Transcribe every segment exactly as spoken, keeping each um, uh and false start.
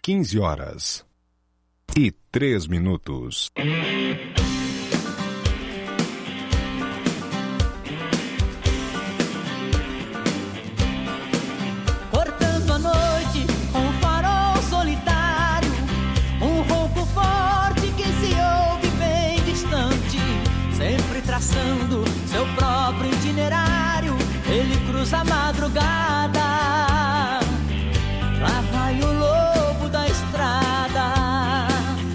quinze horas e três minutos. Cortando a noite com um farol solitário, um ronco forte que se ouve bem distante, sempre traçando seu próprio itinerário. Ele cruza a madrugada, lá vai o lobo da estrada,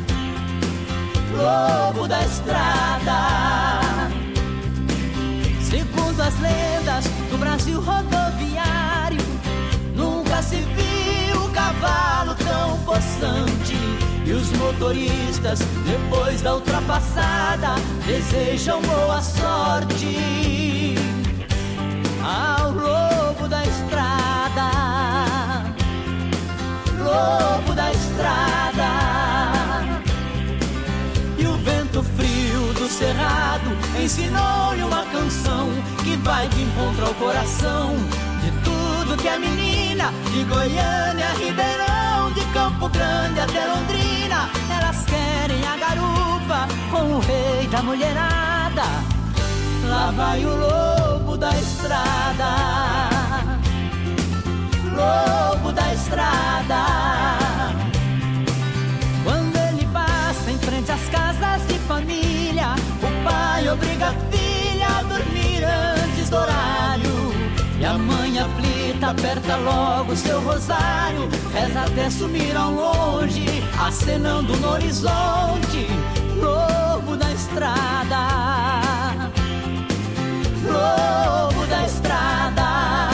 lobo da estrada. Segundo as lendas do Brasil rodoviário, nunca se viu um cavalo tão possante. E os motoristas, depois da ultrapassada, desejam boa sorte ao lobo da estrada, lobo da estrada. E o vento frio do cerrado ensinou-lhe uma canção que vai de encontro ao coração de tudo que é menina, de Goiânia a Ribeirão, de Campo Grande até Londrina. Elas querem a garupa com o rei da mulherada. Lá vai o lobo da estrada, lobo da estrada. Quando ele passa em frente às casas de família, o pai obriga a filha a dormir antes do horário. E a mãe aflita aperta logo seu rosário, reza até sumir ao longe, acenando no horizonte. Lobo da estrada, lobo da estrada.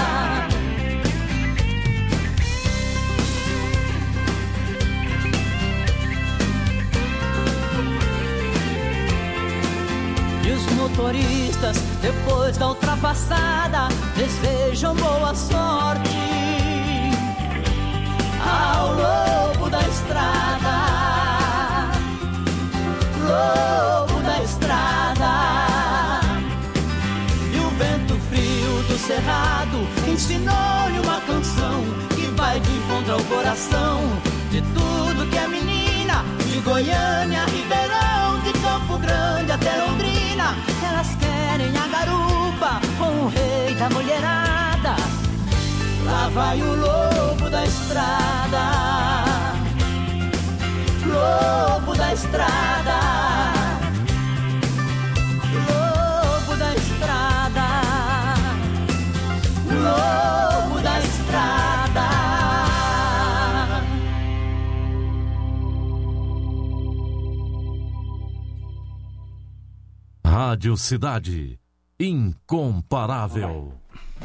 E os motoristas, depois da ultrapassada, desejam boa sorte ao lobo da estrada, lobo da estrada. Do cerrado ensinou-lhe uma canção que vai de encontro ao coração de tudo que é menina, de Goiânia a Ribeirão, de Campo Grande até Londrina. Elas querem a garupa com o rei da mulherada. Lá vai o lobo da estrada, lobo da estrada, lobo da estrada, lobo da estrada. Rádio Cidade, incomparável.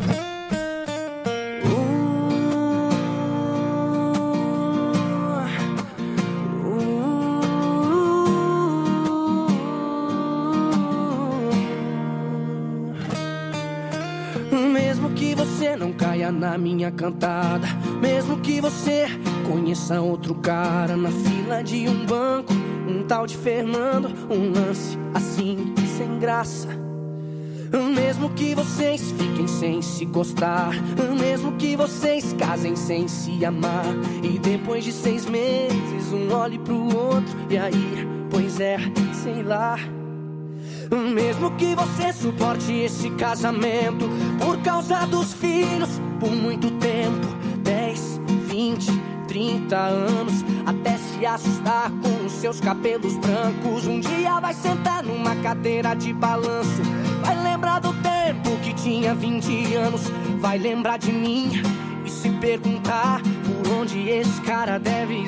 Mesmo que você não caia na minha cantada, mesmo que você conheça outro cara na fila de um banco, um tal de Fernando, um lance assim sem graça. Mesmo que vocês fiquem sem se gostar, mesmo que vocês casem sem se amar, e depois de seis meses um olhe pro outro e aí, pois é, sei lá. Mesmo que você suporte esse casamento por causa dos filhos por muito tempo, dez, vinte, trinta anos, até se assustar com os seus cabelos brancos. Um dia vai sentar numa cadeira de balanço, vai lembrar do tempo que tinha vinte anos, vai lembrar de mim e se perguntar por onde esse cara deve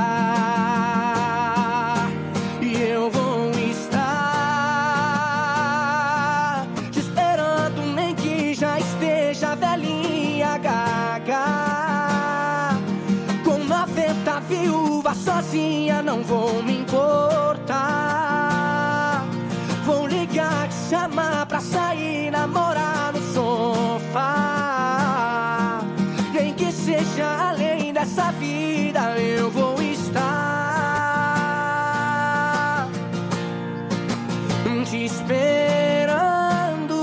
estar. E eu vou estar te esperando, nem que já esteja velhinha gaga, com noventa viúva sozinha, não vou me importar. Vou ligar, te chamar pra sair, namorar no sofá, nem que seja além dessa vida, eu vou estar te esperando.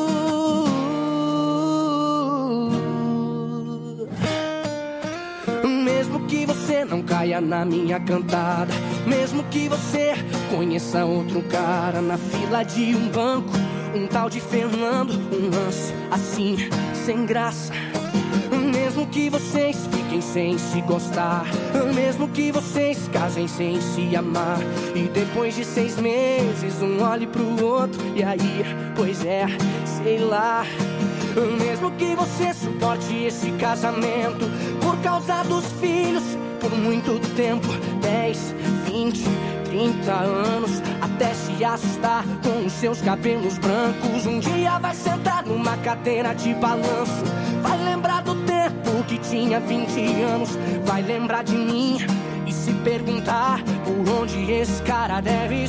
Mesmo que você não caia caia na minha cantada. Mesmo que você conheça outro cara na fila de um banco, um tal de Fernando, um lance assim, sem graça. Mesmo que vocês fiquem sem se gostar, mesmo que vocês casem sem se amar, e depois de seis meses um olhe pro outro, e aí, pois é, sei lá. Mesmo que você suporte esse casamento por causa dos filhos por muito tempo, dez, vinte, trinta anos, até se assustar com os seus cabelos brancos. Um dia vai sentar numa cadeira de balanço, vai lembrar do tempo que tinha vinte anos, vai lembrar de mim e se perguntar por onde esse cara deve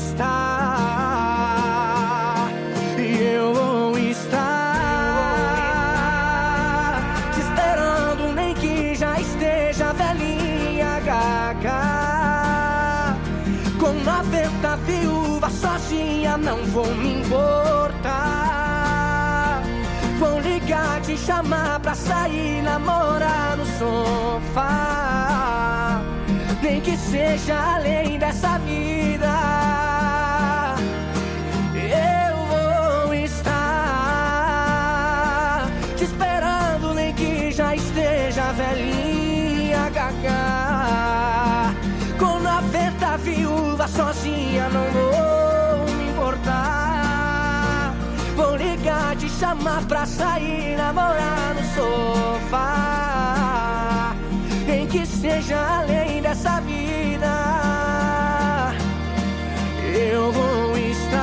estar. E eu vou estar te esperando, nem que já esteja velhinha, gaga. Com noventa viúvas sozinha não vou me importar. Vou ligar, te chamar pra sair, namorar no sofá, nem que seja além dessa vida. Eu vou estar te esperando, nem que já esteja velhinha, gaga. Com noventa viúvas sozinha não vou me importar. Vou ligar, te chamar pra sair, namorar no sofá, nem que seja além dessa vida. Eu vou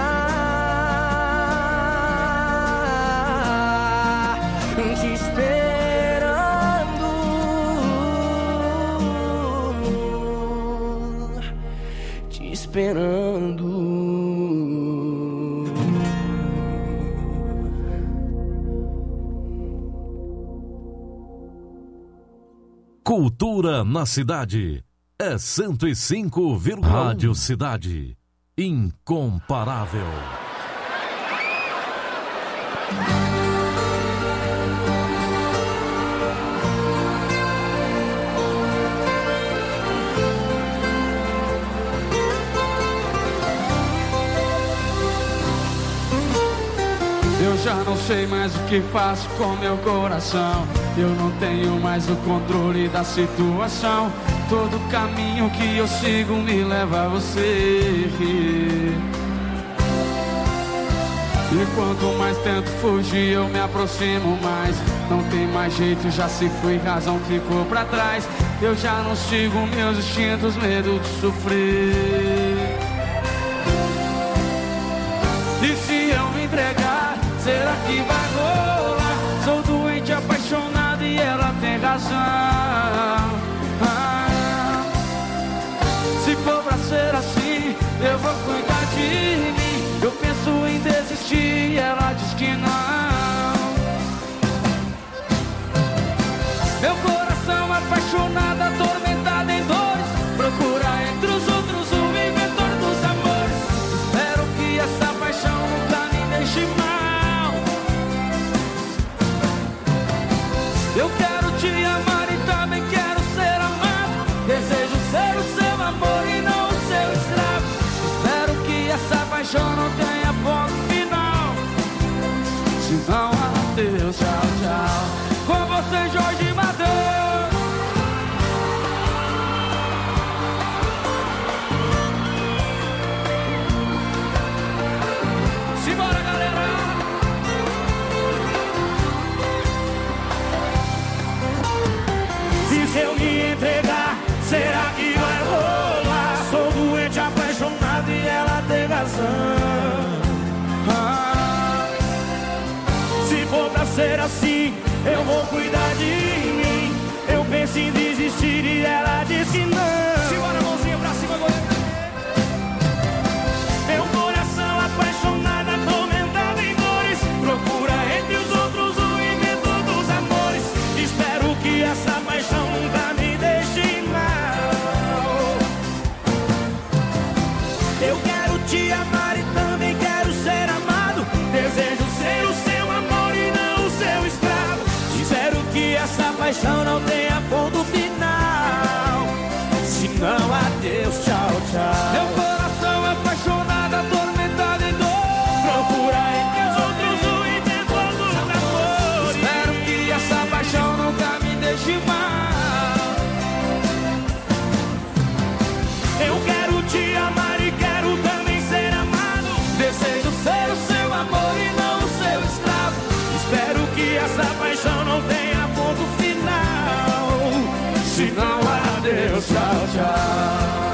estar te esperando, te esperando. Cultura na cidade é cento e cinco vírgula um. Rádio Cidade, incomparável. Eu já não sei mais o que faço com meu coração. Eu não tenho mais o controle da situação. Todo caminho que eu sigo me leva a você. E quanto mais tento fugir, eu me aproximo mais. Não tem mais jeito, já se foi, razão ficou pra trás. Eu já não sigo meus instintos, medo de sofrer. E se eu me entregar, será que vai rolar? Sou doente, apaixonado e ela tem razão. Ah, se for pra ser assim, eu vou cuidar de mim. Eu penso em desistir e ela diz que não. Meu coração apaixonado, atormentado em dores, procura entre os outros o inventor dos amores. Espero que essa paixão nunca me deixe mal. Eu quero te amar e também quero ser amado. Desejo ser o seu amor e não o seu escravo. Espero que essa paixão não tenha ponto final. Se não, adeus, tchau, tchau. Com você, Jorge Mateus. Simbora, galera. Se eu me entregar, será que vai rolar? Sou doente, apaixonado e ela tem razão. Ah, se for pra ser assim, eu vou cuidar de mim. Eu penso em desistir e ela diz que não. Simbora, mãozinha pra cima, goleiro. Meu coração apaixonado, atormentado em dores, procura entre os outros o inventor dos amores. Espero que essa paixão nunca me deixe mal. Eu quero te amar e também quero ser amado. Desejo ser o seu amor e não o seu escravo. Espero que essa paixão não tenha ponto final. Se não, tchau. Meu coração é apaixonado, atormentado em dor. Procura entre os outros o inventor dos amores. Espero que essa paixão nunca me deixe mal. Eu quero te amar e quero também ser amado. Desejo ser o seu amor e não o seu escravo. Espero que essa paixão não tenha ponto final. Se não, adeus, tchau, tchau.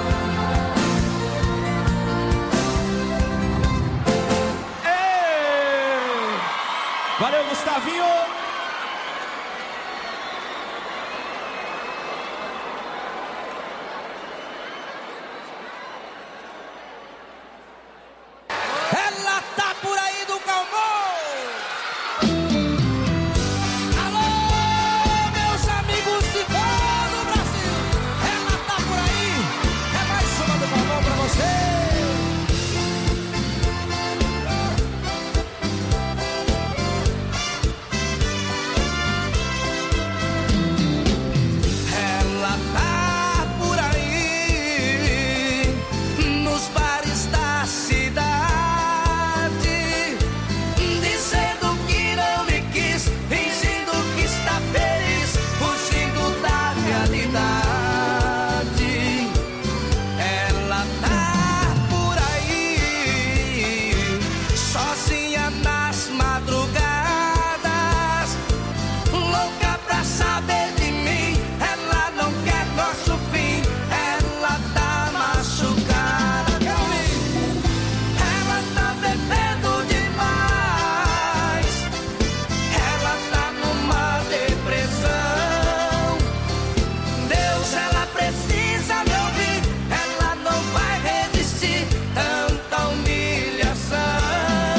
Ei! Valeu, Gustavinho! Ela tá por aí do Calmon. Alô, meus amigos de todo o Brasil. Ela tá por aí. É mais uma do Calmon pra você. Ela tá por aí nos bares da cidade, dizendo que não me quis, fingindo que está feliz, fugindo da realidade. Ela tá por aí, sozinha nas madrugadas, louca pra saber de mim. Ela não quer nosso fim, ela tá machucada. Quero ouvir. Ela tá bebendo demais, ela tá numa depressão. Deus, ela precisa me ouvir, ela não vai resistir tanta humilhação.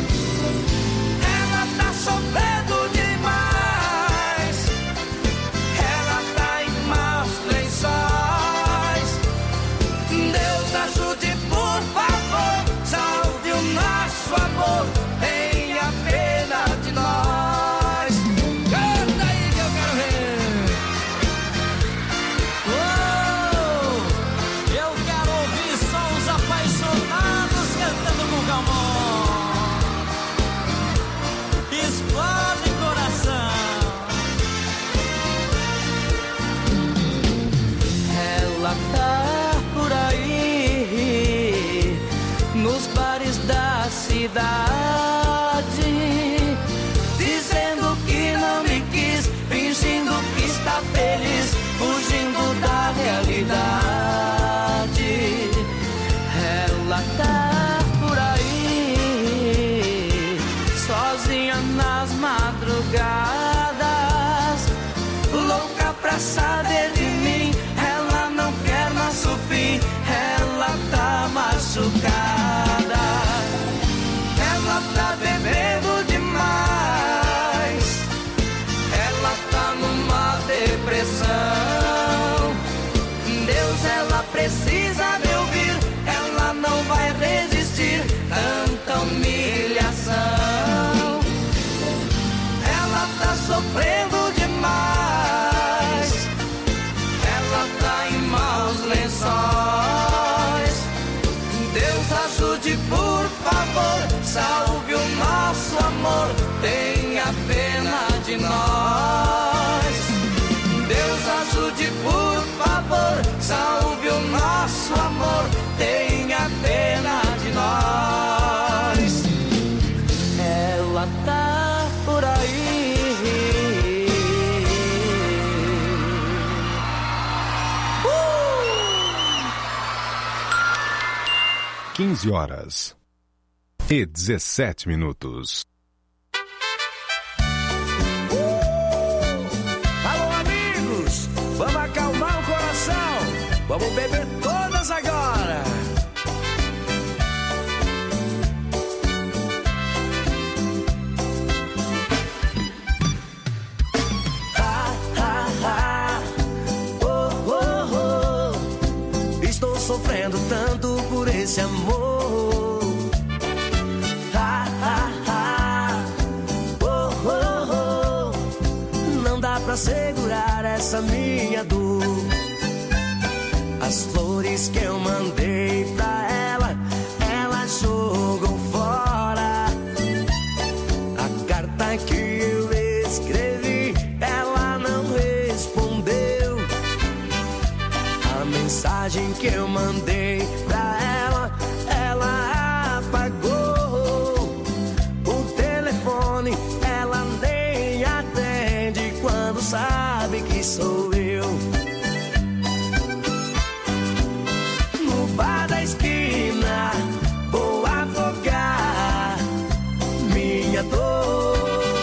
Ela tá sofrendo demais, ela tá em maus lençóis. Deus, ajude, por favor, salve o nosso amor, tenha pena de nós. Canta aí que eu quero ver. Uou, eu quero ouvir só os apaixonados cantando com Calmon. Explode coração. Ela tá por aí nos bares da cidade, dizendo que não me quis, fingindo que está feliz, fugindo da realidade. Ela tá por aí, sozinha nas madrugadas, louca pra saber de mim. Ela não quer nosso fim, ela tá machucada. Ela tá bebendo demais, ela tá numa depressão. Deus, ela precisa me ouvir, ela não vai resistir tanta humilhação. Ela tá sofrendo demais, ela tá em maus lençóis. Deus, ajude, por favor, salve o nosso amor, tenha pena de nós. Deus, ajude, por favor, salve o nosso amor, tenha pena de nós. Ela tá por aí. quinze horas e dezessete minutos. Alô, amigos, vamos acalmar o coração, vamos beber todas agora. Ha, ha, ha. Oh, oh, oh. Estou sofrendo tanto por esse amor. Ha, ha, ha. Oh, oh, oh. Não dá pra segurar essa minha dor. As flores que eu mandei que eu escrevi, ela não respondeu. A mensagem que eu mandei pra ela, ela apagou. O telefone ela nem atende quando sabe que sou eu. No bar da esquina vou afogar minha dor.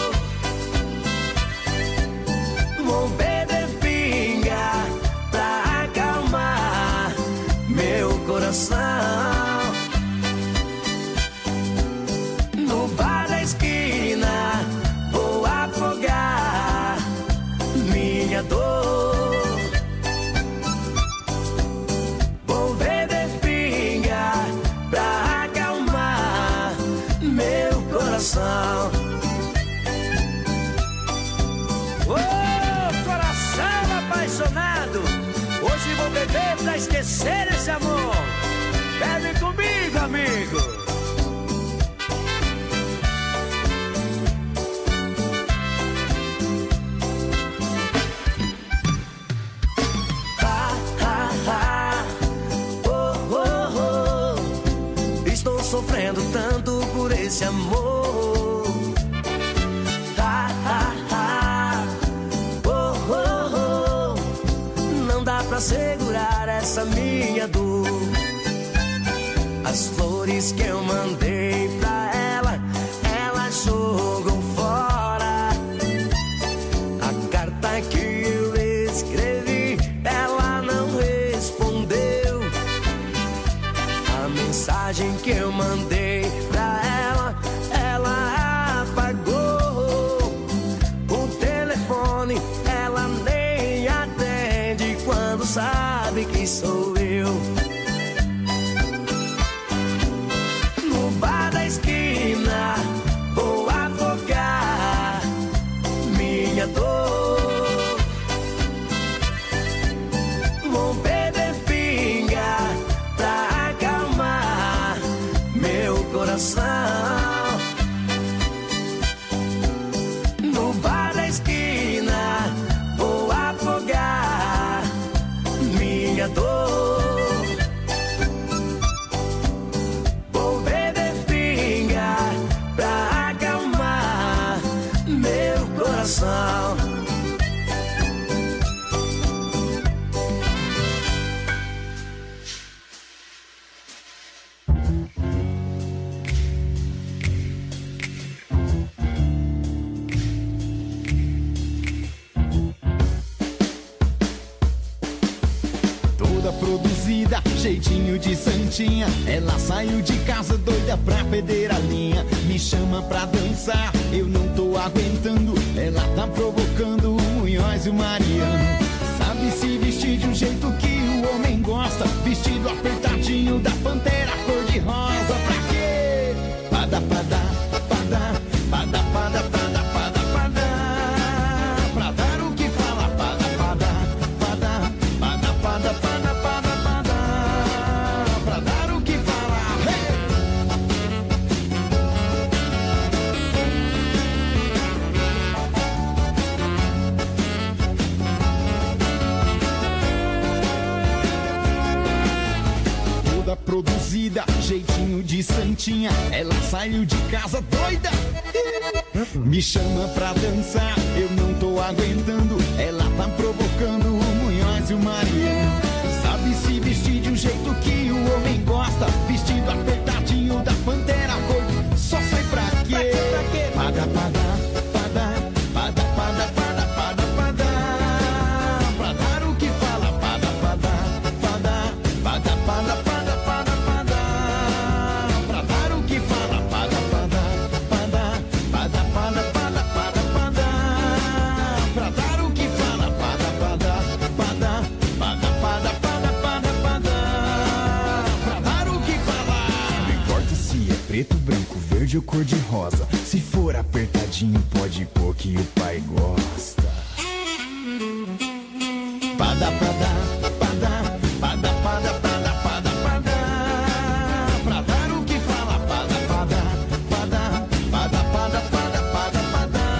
Vou beber pinga pra acalmar meu coração. No bar da esquina vou afogar minha dor. Vou beber pinga pra acalmar meu coração. Ô, coração apaixonado, hoje vou beber pra esquecer esse amor. Bebe comigo, amigo. Ha, ha, ha. Oh, oh, oh. Estou sofrendo tanto por esse amor. Ha, ha, ha. Oh, oh, oh. Não dá pra segurar essa minha dor. As flores que eu mandei pra ela, ela jogou fora. A carta que eu escrevi, ela não respondeu. A mensagem que eu mandei pra ela, ela apagou. O telefone ela nem atende quando sabe que sou eu. No bar da esquina vou afogar minha dor. Vou beber pinga pra acalmar meu coração. No bar da esquina vou afogar minha dor. Vou beber pinga pra acalmar meu coração. Toda produzida, jeitinho de santinha. Ela saiu de casa doida pra perder a linha. Me chama pra dançar, eu não tô aguentando. Ela tá provocando o Munhoz e o Mariano. Sabe se vestir de um jeito que o homem gosta. Vestido apertadinho da Pantera cor de rosa. Pra quê? Pada, pada, pada, pada, pada, pada, pada, pada. Pra dar o que fala, pada, pada, pada, pada, pada, pada, pada, pada. Pra dar o que fala, hey! Toda produzida, jeitinho de santinha. Ela saiu de casa doida. Me chama pra dançar, eu não tô aguentando. Ela tá provocando o Munhoz e o Mariano. Sabe se vestir de um jeito que o homem gosta. Vestido apertadinho da Pantera cor. Só sei pra quê? Pada, pada, pada, pada, pada, pada, pada, pada. Pra dar o que fala, pada, pada, pada, pada, pada, pada, pada, pada. Pra dar o que fala, pada, pada, pada, pada, pada, pada, pada, pada. Pra dar o que fala, pada, pada, pada, pada, pada, pada, pada, pada. Pra dar o que fala. Não importa se é preto, branco, verde ou cor de rosa. Se for apertadinho, pode pôr que o pai gosta. Pada, pada, pada, pada, pada, pada, pada, pada. Pra dar o que fala, pada, pada, pada, pada, pada, pada, pada, pada.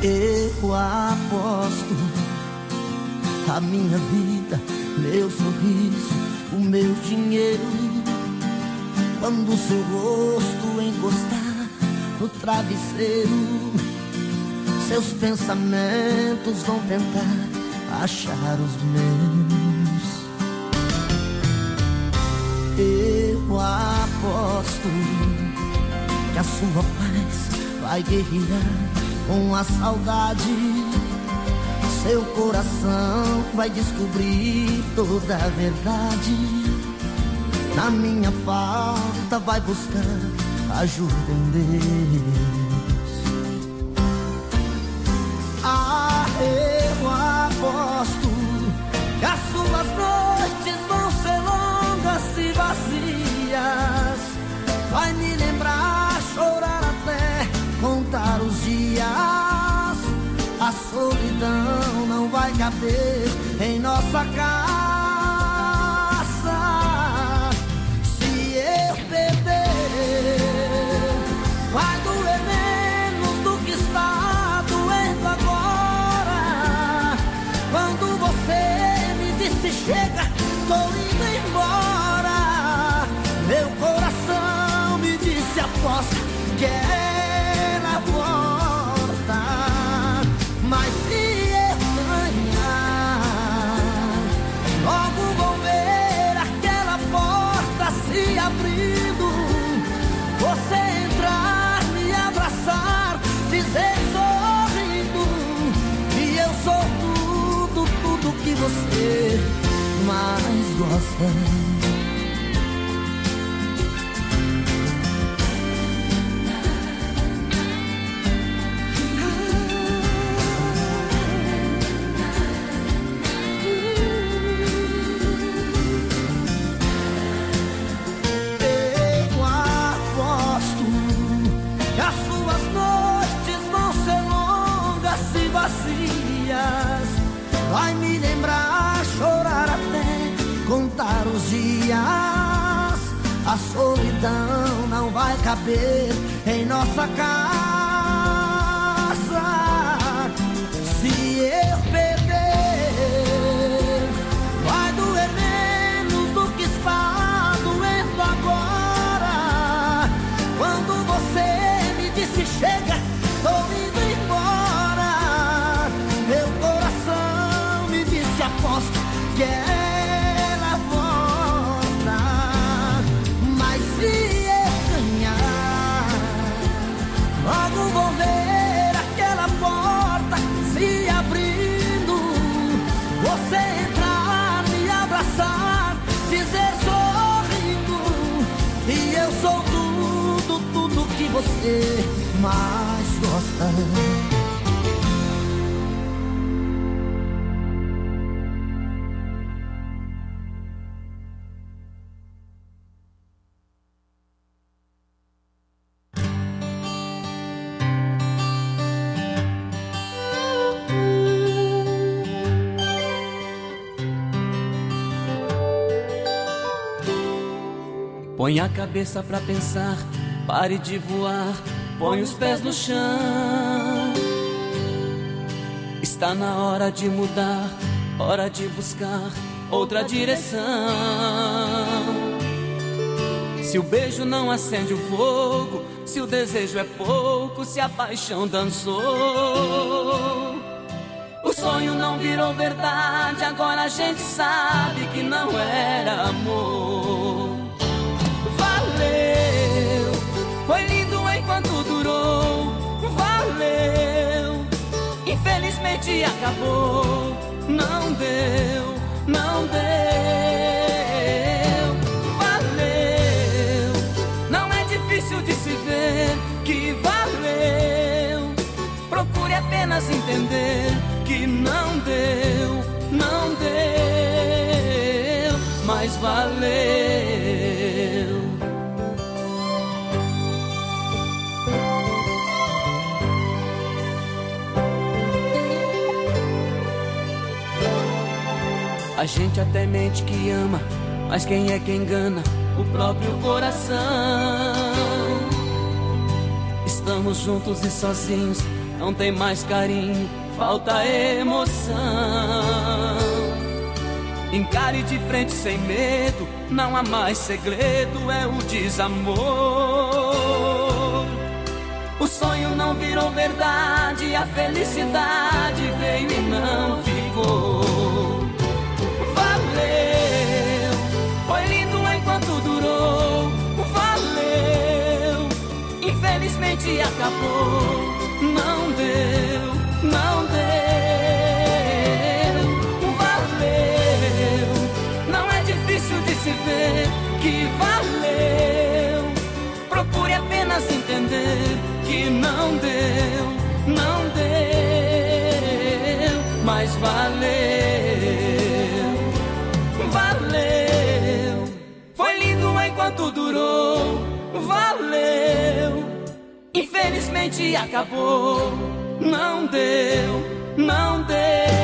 Eu aposto a minha vida, meu sorriso, o meu dinheiro, quando o seu rosto encostar no travesseiro, seus pensamentos vão tentar achar os meus. Eu aposto que a sua paz vai guerrear com a saudade. Seu coração vai descobrir toda a verdade. Na minha falta vai buscar ajuda em Deus. Ah, eu aposto que as suas noites vão ser longas e vazias. Vai me lembrar, chorar até contar os dias. A solidão não vai caber em nossa casa. Se eu perder, vai doer menos do que está doendo agora. Quando você me disse chega, tô indo embora, meu coração me disse aposta que ela volta. Mas se eu ganhar, logo vou ver aquela porta se abrindo, você entrar, me abraçar, dizer sorrindo que eu sou tudo, tudo que você mais gosta. Vai me lembrar, chorar até contar os dias. A solidão não vai caber em nossa casa. Se eu perder, vai doer menos do que está doendo agora. Quando você me disse chega, tô indo embora, meu coração me disse aposta que ela volta. Mas se eu ganhar, logo vou ver aquela porta se abrindo, você entrar, me abraçar, dizer sorrindo que eu sou tudo, tudo que você mais gosta. Põe a cabeça pra pensar, pare de voar, põe os pés no chão. Está na hora de mudar, hora de buscar outra direção. Se o beijo não acende o fogo, se o desejo é pouco, se a paixão dançou, o sonho não virou verdade, agora a gente sabe que não era amor. Valeu, foi lindo enquanto durou, valeu, infelizmente acabou, não deu, não deu, valeu, não é difícil de se ver que valeu, procure apenas entender que não deu, não deu, mas valeu. A gente até mente que ama, mas quem é que engana? O próprio coração. Estamos juntos e sozinhos, não tem mais carinho, falta emoção. Encare de frente sem medo, não há mais segredo, é o desamor. O sonho não virou verdade, a felicidade veio e não ficou. Valeu, foi lindo enquanto durou. Valeu, infelizmente acabou. Não deu, não deu. Valeu, não é difícil de se ver que valeu. Procure apenas entender que não deu, não deu, mas valeu, valeu. Foi lindo enquanto durou, valeu. Infelizmente acabou, não deu, não deu,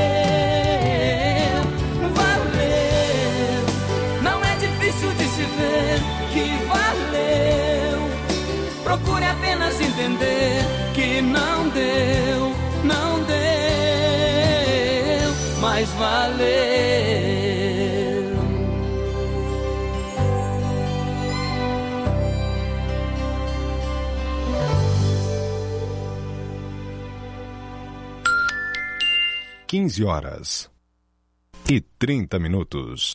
valeu. Não é difícil de se ver que valeu. Procure apenas entender que não deu, não deu, mas valeu. quinze horas e trinta minutos.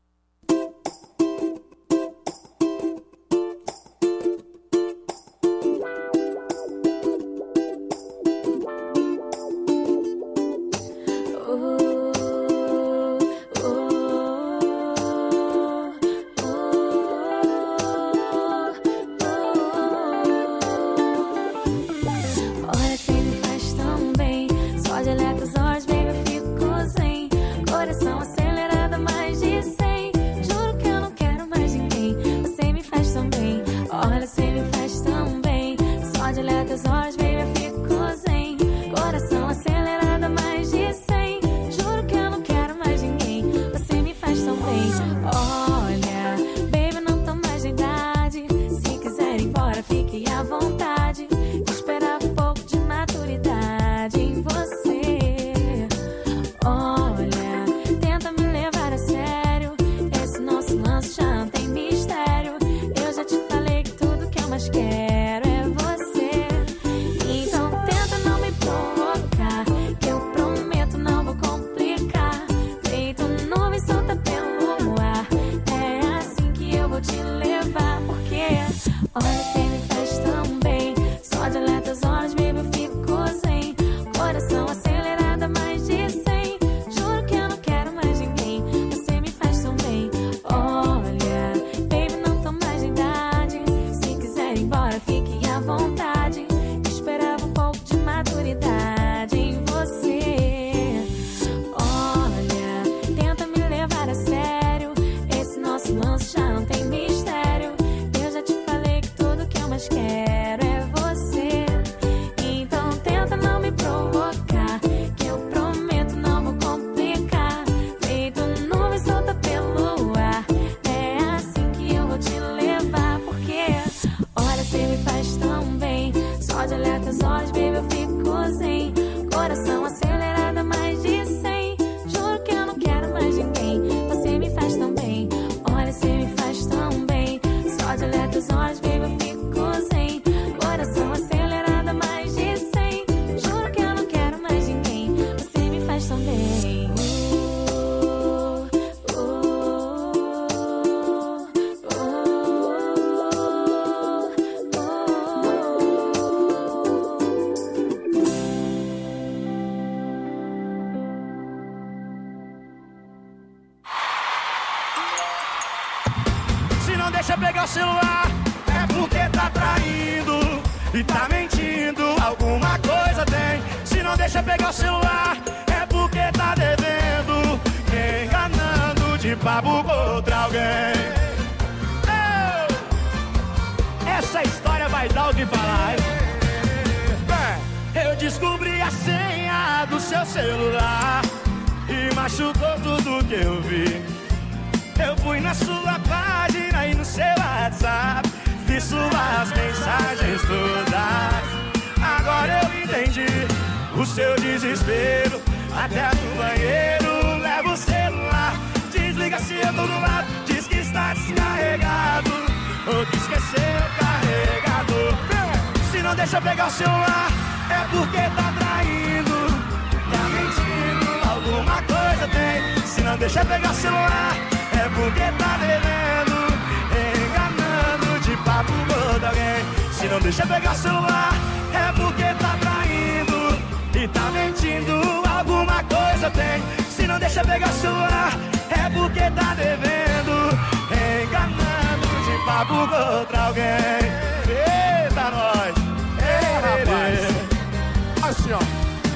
Vi suas mensagens todas. Agora eu entendi seu desespero até no banheiro. Leva o celular, desliga se eu tô do lado. Diz que está descarregado ou que esqueceu o carregador. Se não deixa pegar o celular, é porque tá traindo, tá mentindo, alguma coisa tem. Se não deixa pegar o celular, é porque tá devendo, enganando de papo com alguém. Se não deixa pegar o celular, é porque tá traindo e tá mentindo, alguma coisa tem. Se não deixa pegar o celular, é porque tá devendo, enganando de papo com outra alguém. Eita, nós! Ei, rapaz! Assim, ó.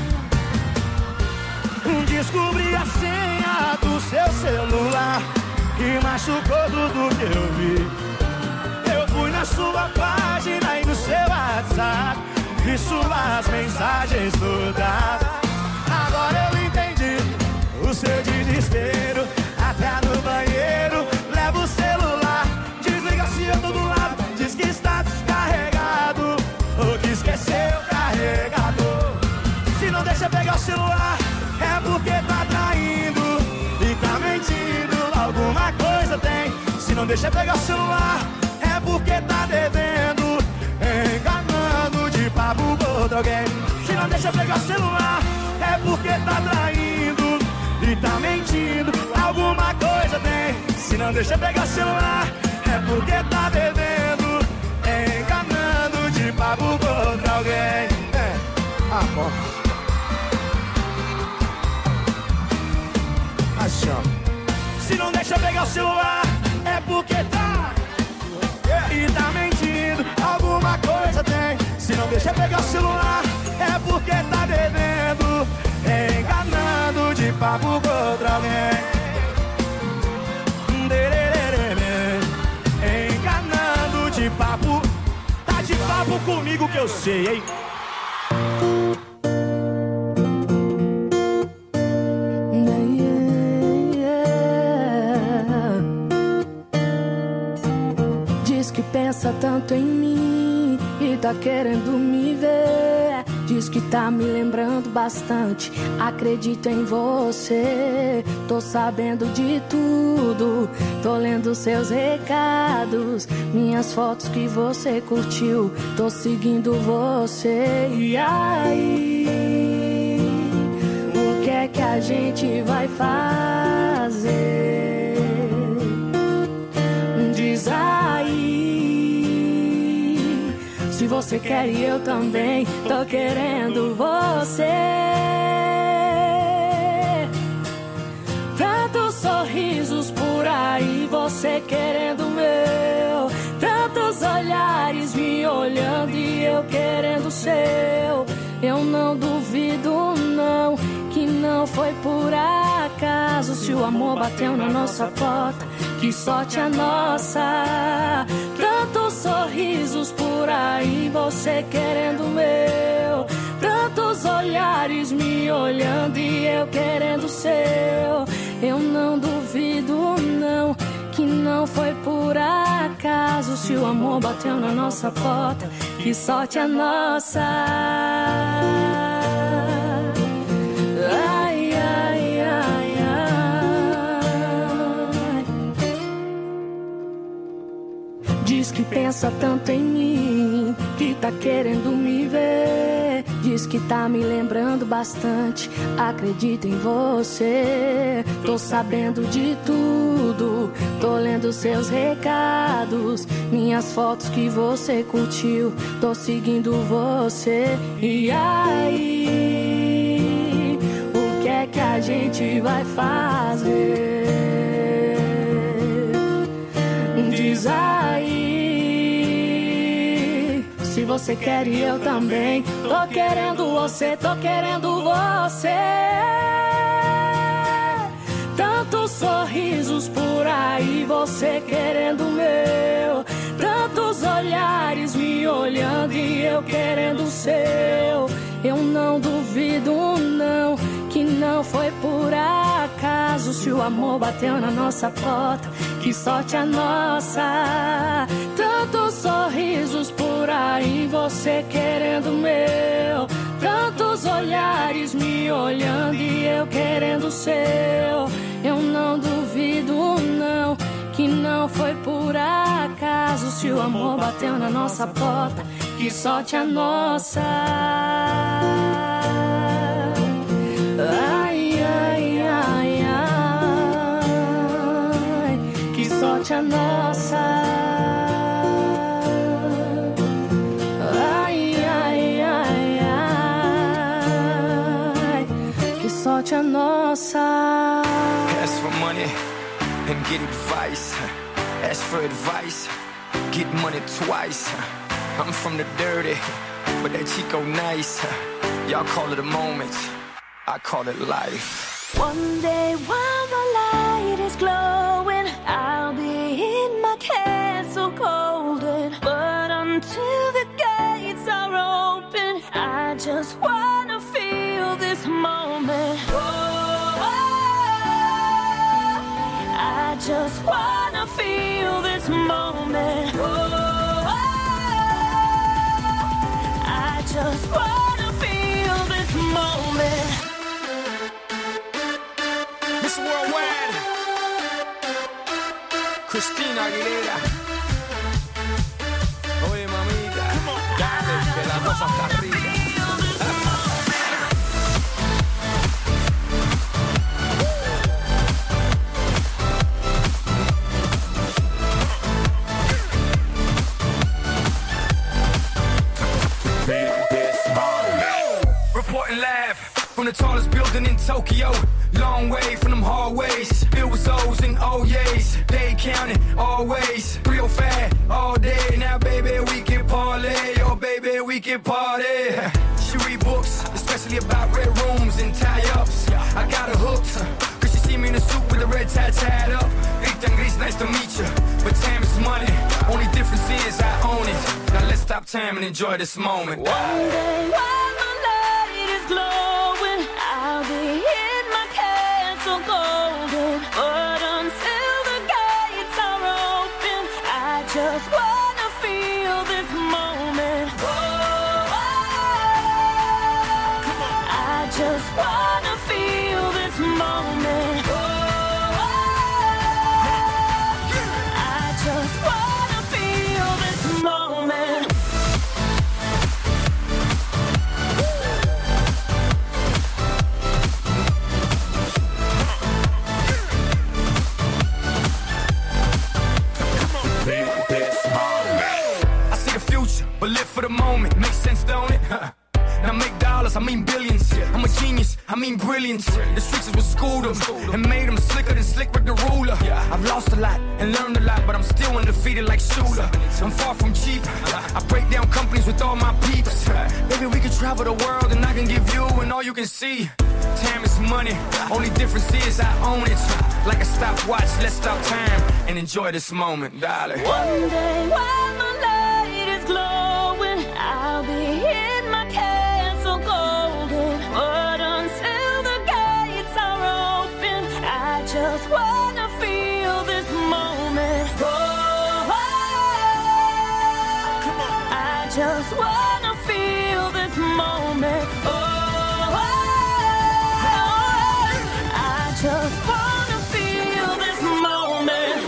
Descobri a senha do seu celular e machucou tudo que eu vi. Eu fui na sua página e no seu WhatsApp, vi suas mensagens todas. Agora eu entendi o seu desespero. Até no banheiro, leva o celular, desliga se eu tô do lado. Diz que está descarregado ou que esqueceu o carregador. Se não deixa pegar o celular, é porque tá traindo e tá mentindo, alguma coisa tem. Se não deixa pegar o celular, é porque tá devendo, enganando de papo com outro alguém. Se não deixa pegar o celular, é porque tá traindo e tá mentindo, alguma coisa tem. Se não deixa pegar o celular, é porque tá devendo, enganando de papo com outro alguém. É, ah, bom. Assim, ó. Se não deixa pegar o celular, é porque tá e tá mentindo, alguma coisa tem. Se não deixa pegar o celular, é porque tá devendo, enganando de papo com outra alguém. Enganando de papo, tá de papo comigo que eu sei, hein? Pensa tanto em mim e tá querendo me ver. Diz que tá me lembrando bastante, acredito em você. Tô sabendo de tudo, tô lendo seus recados, minhas fotos que você curtiu, tô seguindo você. E aí, o que é que a gente vai fazer? Diz aí. Se você quer e eu também tô querendo você. Tantos sorrisos por aí, você querendo o meu. Tantos olhares me olhando e eu querendo o seu. Eu não duvido não, que não foi por acaso. Se o amor bateu na nossa porta, que sorte a nossa. Tantos sorrisos por aí, você querendo o meu. Tantos olhares me olhando e eu querendo o seu. Eu não duvido não, que não foi por acaso. Se o amor bateu na nossa porta, que sorte a nossa. Ai, ai, ai, ai. Diz que pensa tanto em mim, que tá querendo me ver. Diz que tá me lembrando bastante, acredito em você. Tô sabendo de tudo, tô lendo seus recados, minhas fotos que você curtiu, tô seguindo você. E aí, o que é que a gente vai fazer? Diz aí. Se você quer e eu também tô querendo você, tô querendo você. Tantos sorrisos por aí, você querendo o meu. Tantos olhares me olhando e eu querendo o seu. Eu não duvido não, que não foi por acaso. Se o amor bateu na nossa porta, que sorte a nossa. Tantos sorrisos por aí, você querendo o meu. Tantos olhares me olhando e eu querendo o seu. Eu não duvido não, que não foi por acaso. Se o amor bateu na nossa porta, que sorte a nossa. Ai, ai, ai, ai, que sorte a nossa. Ai, ai, ai, ai, que sorte a nossa. Ask for money and get advice. Ask for advice, get money twice. I'm from the dirty, but that Chico nice. Y'all call it a moment, I call it life. One day while the light is glowing, I'll be in my castle golden. But until the gates are open, I just wanna feel this moment. Oh, I just wanna feel this moment. Oh, I just wanna feel this moment. Miss Worldwide, Christina Aguilera. Oye, mamita, dale, que la cosa está arriba. Reporting live from the tallest building in Tokyo. Long way from them hallways, filled with O's and O's. They counting always, real fat all day. Now baby we can parlay, oh baby we can party. She read books, especially about red rooms and tie-ups. I got her hooked, cause she see me in a suit with the red tie tied up. Ethan Gris, nice to meet you, but time is money. Only difference is I own it. Now let's stop time and enjoy this moment. One day while the light is glowing, I'll be in my castle golden. But until the gates are open, I just wanna feel this moment. Oh, I just wanna feel this moment. Oh, I just wanna feel this moment. I see the future, but live for the moment. Makes sense, don't it? Now make dollars, I mean billions. I'm a genius, I mean brilliance. The streets is what schooled them and made them slicker than Slick Rick the ruler. I've lost a lot and learned a lot, but I'm still undefeated like Shula. I'm far from cheap, I break down companies with all my peeps. Baby, we can travel the world and I can give you and all you can see. Time is money, only difference is I own it. Like a stopwatch, let's stop time and enjoy this moment, darling. One day while the light is glowing, I'll be in my castle golden. But until the gates are open, I just wanna feel this moment. Oh, I just wanna feel this moment. Oh, I just wanna feel this moment.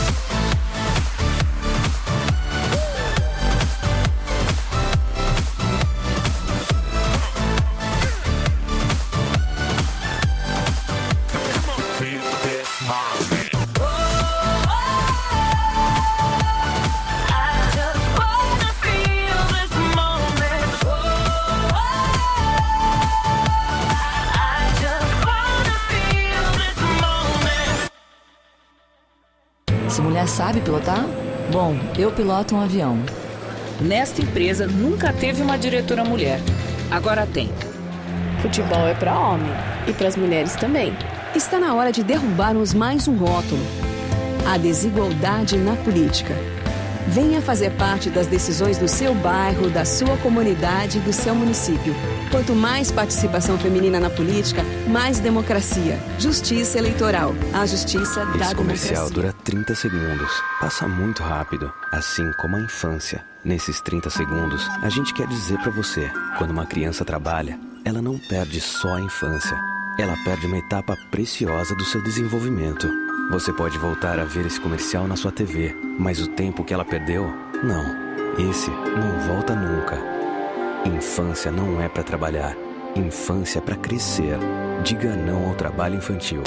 Essa mulher sabe pilotar? Bom, eu piloto um avião. Nesta empresa nunca teve uma diretora mulher. Agora tem. Futebol é para homem e para as mulheres também. Está na hora de derrubarmos mais um rótulo: a desigualdade na política. Venha fazer parte das decisões do seu bairro, da sua comunidade e do seu município. Quanto mais participação feminina na política, mais democracia. Justiça eleitoral. A justiça da democracia. Esse comercial dura trinta segundos. Passa muito rápido, assim como a infância. Nesses trinta segundos, a gente quer dizer pra você, quando uma criança trabalha, ela não perde só a infância. Ela perde uma etapa preciosa do seu desenvolvimento. Você pode voltar a ver esse comercial na sua T V, mas o tempo que ela perdeu, não. Esse não volta nunca. Infância não é para trabalhar. Infância é para crescer. Diga não ao trabalho infantil.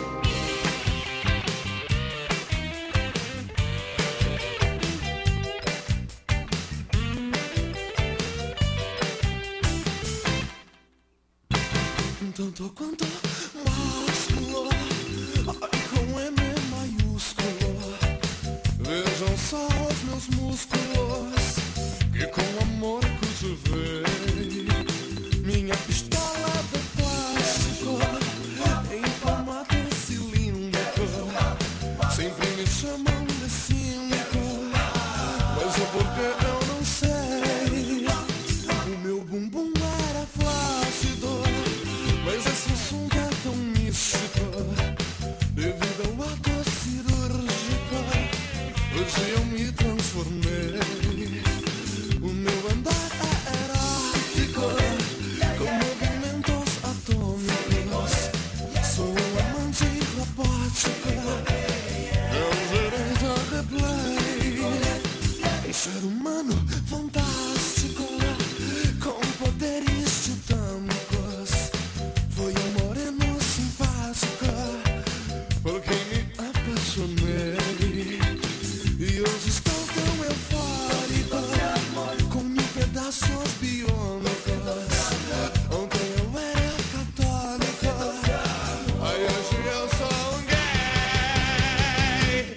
Tanto quanto másculo, ai com M maiúsculo. Vejam só os meus músculos, que com amor cultivei. Minha pistola de plástico, em formato cilíndrico. Sempre me chamam de cínico, mas o porquê eu não sei. O meu bumbum era flácido, mas esse assunto é tão místico. Devido ao ato cirúrgico, hoje eu me transformei. O meu andar é erótico, com movimentos atômicos. Sou um amante robótico, é um gerente a replay. Um ser humano fantástico, com poderes titânicos. Foi um moreno simpático, por quem me apaixonei. E hoje estou tão eufórico, com mil pedaços biônicos. Ontem eu era católico, aí hoje eu sou um gay.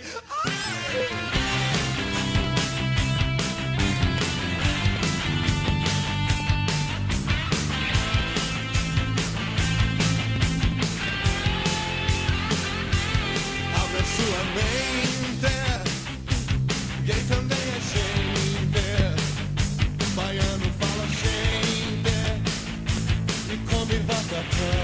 Abre sua mente, gay também é gente. Baiano fala gente e come vatapá.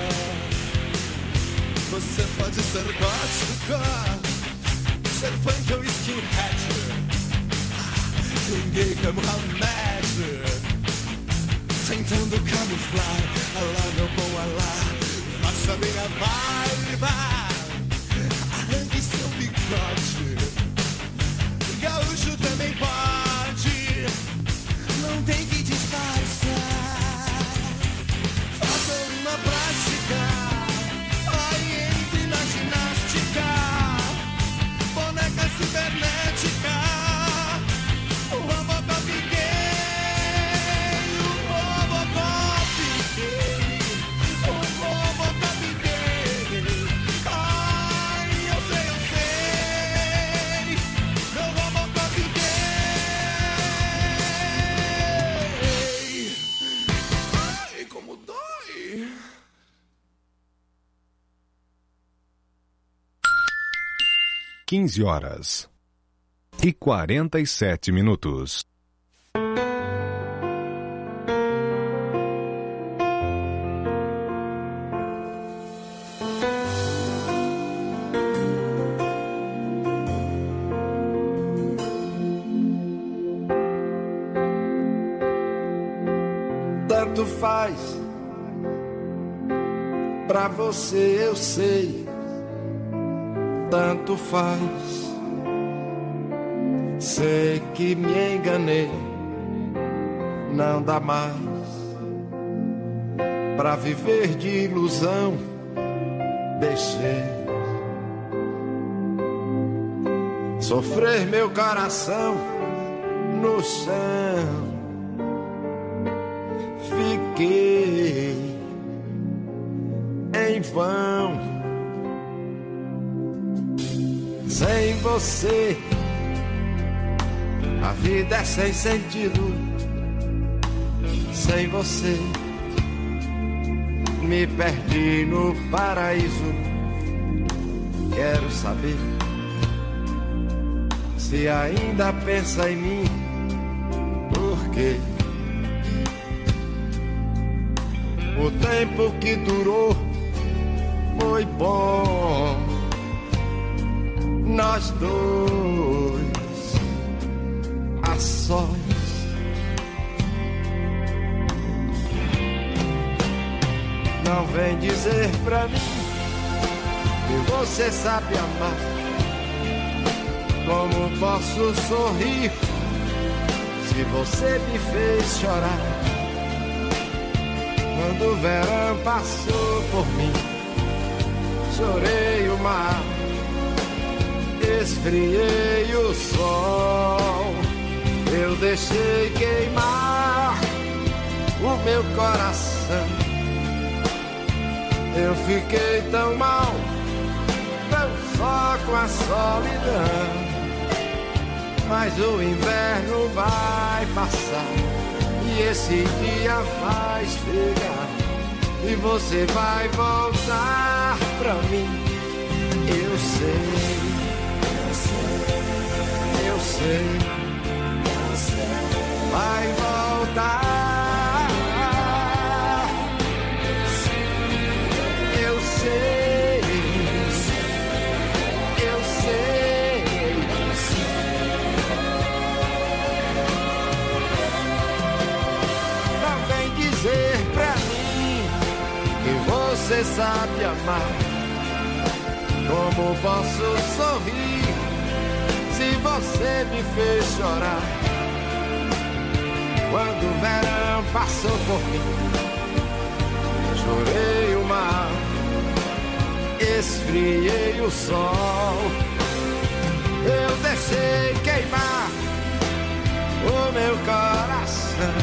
Você pode ser gótico, ser punk ou skinhead. Tem gay como Hamed, tentando camuflar. Alá, meu bom alá, faça minha vibe. Arranque seu bigode. Gaúcho também pode, não tem que disfarçar. Faça uma plástica, aí entre na ginástica. Boneca cibernética, o Robocop gay, o Robocop gay, o Robocop gay. Ai, eu sei, eu sei, meu Robocop gay. Ai, como dói. quinze horas e quarenta e sete minutos. Tanto faz, pra você eu sei. Tanto faz, sei que me enganei. Não dá mais pra viver de ilusão. Deixei sofrer meu coração no chão. Fiquei em vão. Sem você, a vida é sem sentido. Sem você, me perdi no paraíso. Quero saber se ainda pensa em mim. Por quê? O tempo que durou foi bom. Nós dois a sós. Não vem dizer pra mim que você sabe amar. Como posso sorrir se você me fez chorar? Quando o verão passou por mim, chorei o mar, esfriei o sol. Eu deixei queimar o meu coração. Eu fiquei tão mal, tão só com a solidão. Mas o inverno vai passar e esse dia vai chegar e você vai voltar pra mim. Eu sei, eu sei, eu sei, vai voltar. Eu sei, eu sei. Não vem dizer pra mim que você sabe amar. Como posso sorrir se você me fez chorar? Quando o verão passou por mim, chorei o mar, esfriei o sol. Eu deixei queimar o meu coração.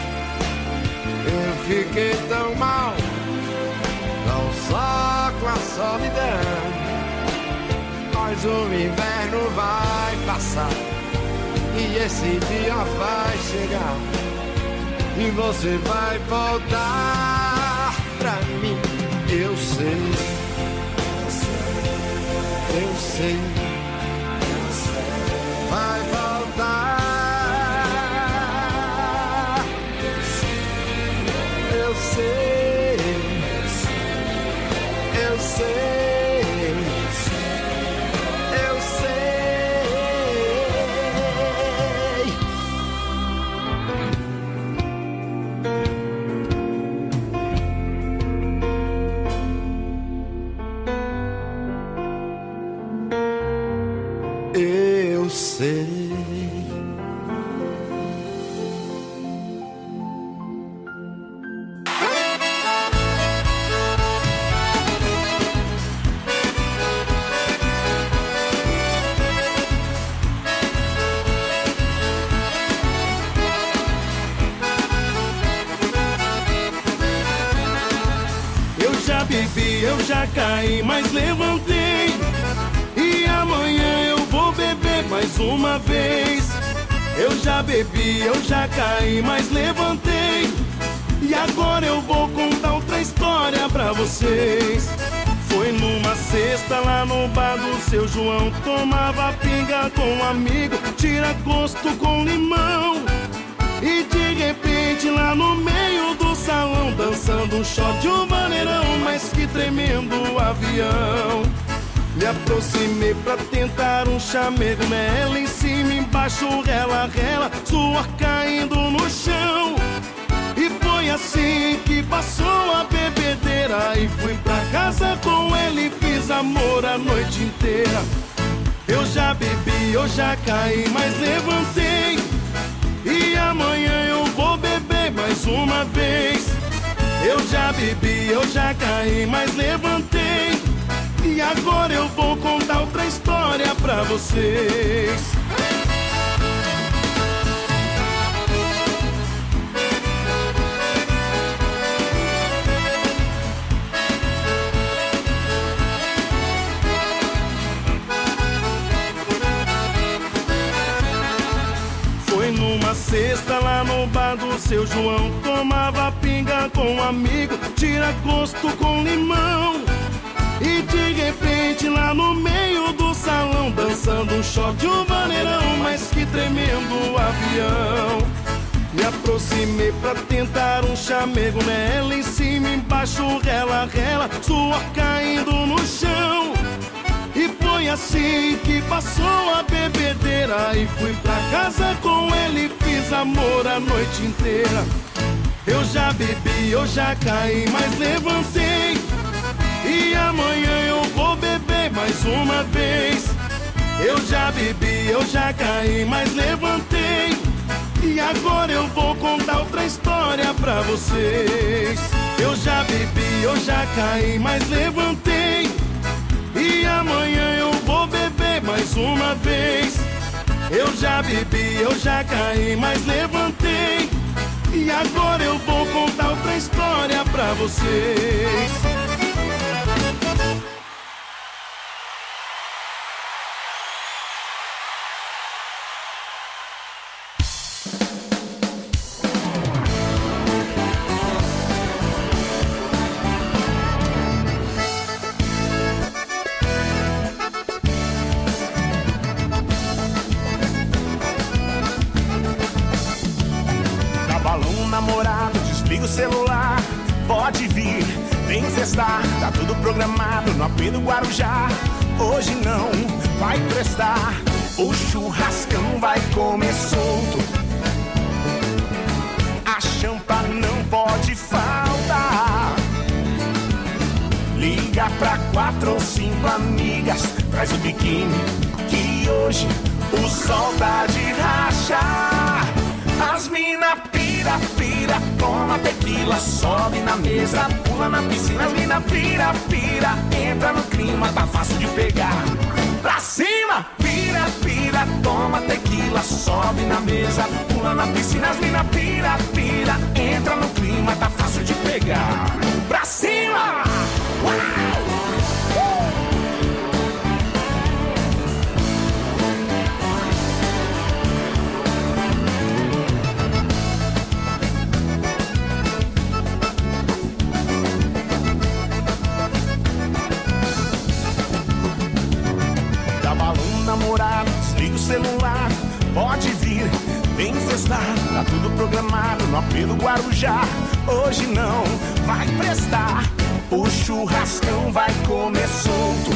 Eu fiquei tão mal, não só com a solidão. Mas o inverno vai passar e esse dia vai chegar e você vai voltar pra mim. Eu sei, eu sei, vai voltar. Eu sei, eu sei. Eu sei. Eu já bebi, eu já caí, mas levantei. E amanhã eu vou beber mais uma vez. Eu já bebi, eu já caí, mas levantei. E agora eu vou contar outra história pra vocês. Foi numa sexta lá no bar do seu João. Tomava pinga com um amigo, tira gosto com limão. E de repente lá no meio do salão, dançando um shot de um maneirão, mas que tremendo avião. Me aproximei pra tentar um chamego nela, em cima, embaixo, rela, rela, suor caindo no chão. E foi assim que passou a bebedeira, e fui pra casa com ele, fiz amor a noite inteira. Eu já bebi, eu já caí, mas levantei. E amanhã eu vou beber mais uma vez. Eu já bebi, eu já caí, mas levantei. E agora eu vou contar outra história pra vocês. Foi numa sexta lá no bar do seu João. Tomava pinga com um amigo, tira gosto com limão. E de repente lá no meio do salão, dançando um shot de um maneirão, mas que tremendo avião. Me aproximei pra tentar um chamego nela, em cima, embaixo, rela, rela, suor caindo no chão. E foi assim que passou a bebedeira, e fui pra casa com ele, fiz amor a noite inteira. Eu já bebi, eu já caí, mas levantei. E amanhã eu vou beber mais uma vez. Eu já bebi, eu já caí, mas levantei. E agora eu vou contar outra história pra vocês. Eu já bebi, eu já caí, mas levantei. E amanhã eu vou beber mais uma vez. Eu já bebi, eu já caí, mas levantei. E agora eu vou contar outra história pra vocês. Celular, pode vir, vem festar. Tá tudo programado no A P do Guarujá. Hoje não vai prestar. O churrascão vai comer solto. A champa não pode faltar. Liga pra quatro ou cinco amigas. Traz o biquíni que hoje o sol tá de rachar. As mina pira, pira, toma tequila, sobe na mesa, pula na piscina. As mina pira, pira, entra no clima, tá fácil de pegar. Pra cima, pira, pira, toma tequila, sobe na mesa, pula na piscina. As mina pira, pira, entra no clima, tá fácil de pegar. Pra cima! Uau! Namorado, desliga o celular, pode vir, vem festar. Tá tudo programado no A P do Guarujá. Hoje não vai prestar. O churrascão vai comer solto.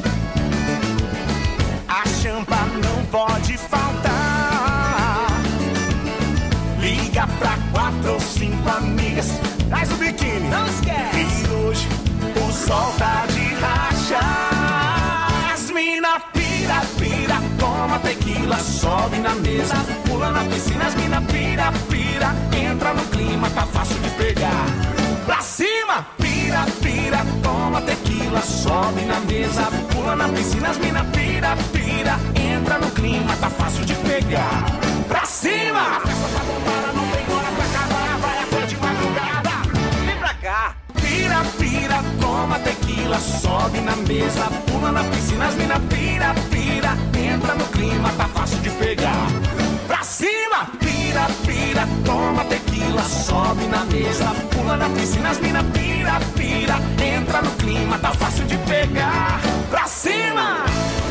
A champa não pode faltar. Liga pra quatro ou cinco amigas. Traz o biquíni, não esquece. E hoje o sol tá de rachar. As mina pira, pira, toma tequila, sobe na mesa, pula na piscina. As mina pira, pira, entra no clima, tá fácil de pegar. Pra cima, pira, pira, toma tequila, sobe na mesa, pula na piscina. As mina pira, pira, entra no clima, tá fácil de pegar. Pra cima! A festa tá bombada, não tem hora pra acabar, vai até de madrugada. Vem pra cá! Pira, pira, toma tequila, sobe na mesa, pula na piscina. As mina pira, pira, entra no clima, tá fácil de pegar. Pra cima! Pira, pira, toma tequila, sobe na mesa, pula na piscina. As mina pira, pira, entra no clima, tá fácil de pegar. Pra cima!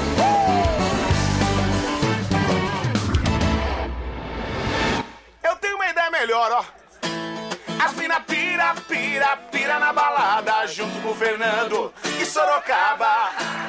Eu tenho uma ideia melhor, ó. As mina pira, pira, pira na balada, junto com o Fernando e Sorocaba.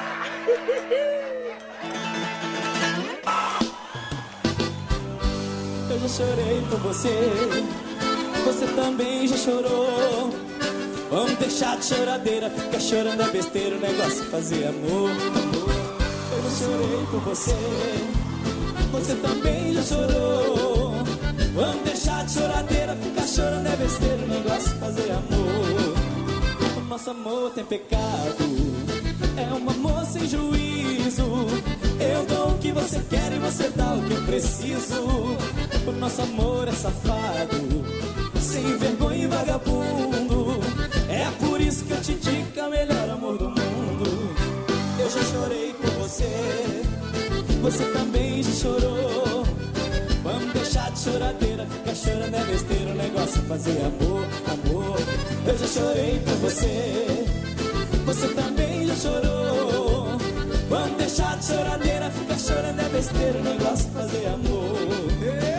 Eu já chorei por você, você também já chorou. Vamos deixar de choradeira, fica chorando é besteira, o negócio é fazer amor, amor. Eu já chorei por você, você também já chorou. Vamos deixar de choradeira, ficar chorando é besteira, o negócio é fazer amor. O nosso amor tem pecado, é um amor sem juízo. Eu dou o que você quer e você dá o que eu preciso. O nosso amor é safado, sem vergonha e vagabundo. É por isso que eu te digo que é o melhor amor do mundo. Eu já chorei por você, você também já chorou. Vamos deixar de choradeira, ficar chorando é besteira, o negócio é fazer amor, amor. Eu já chorei por você, você também já chorou. Vamos deixar de choradeira, ficar chorando é besteira, o negócio é fazer amor.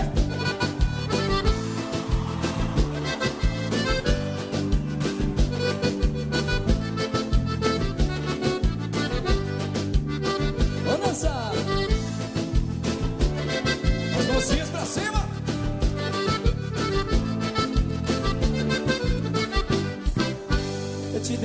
Vamos dançar. As mãozinhas pra cima.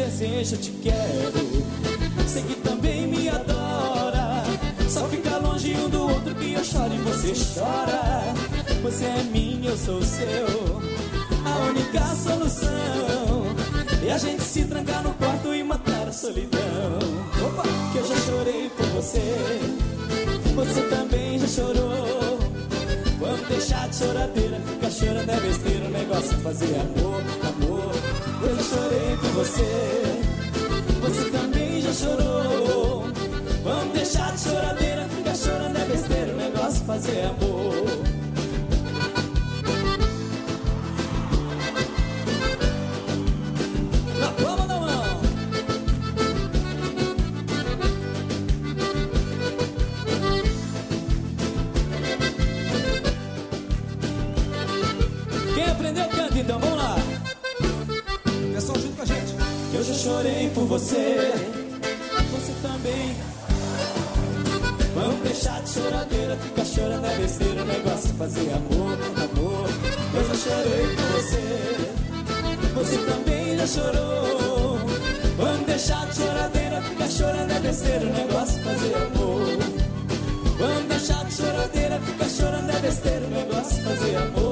desejo, te quero. Sei que também me adora. Só fica longe um do outro que eu choro e você chora. Você é minha, eu sou seu. A única solução é a gente se trancar no quarto e matar a solidão. Opa! Que eu já chorei por você. Você também já chorou. Vamos deixar de choradeira. Ficar chorando é besteira. O negócio é fazer amor, amor. Eu já chorei por você. Você também já chorou. Vamos deixar de choradeira. Ficar chorando é besteira. O negócio é fazer amor. Na palma da mão. Quem aprendeu canta então, vamos lá. Pessoal junto com a gente. Eu já chorei por você. Você também. Vamos deixar de choradeira. Ficar chorando é besteira. O negócio é fazer amor, amor. Eu já chorei por você. Você também já chorou. Vamos deixar de choradeira. Ficar chorando é besteira. O negócio é fazer amor. Vamos deixar de choradeira. Ficar chorando é besteira. O negócio é fazer amor.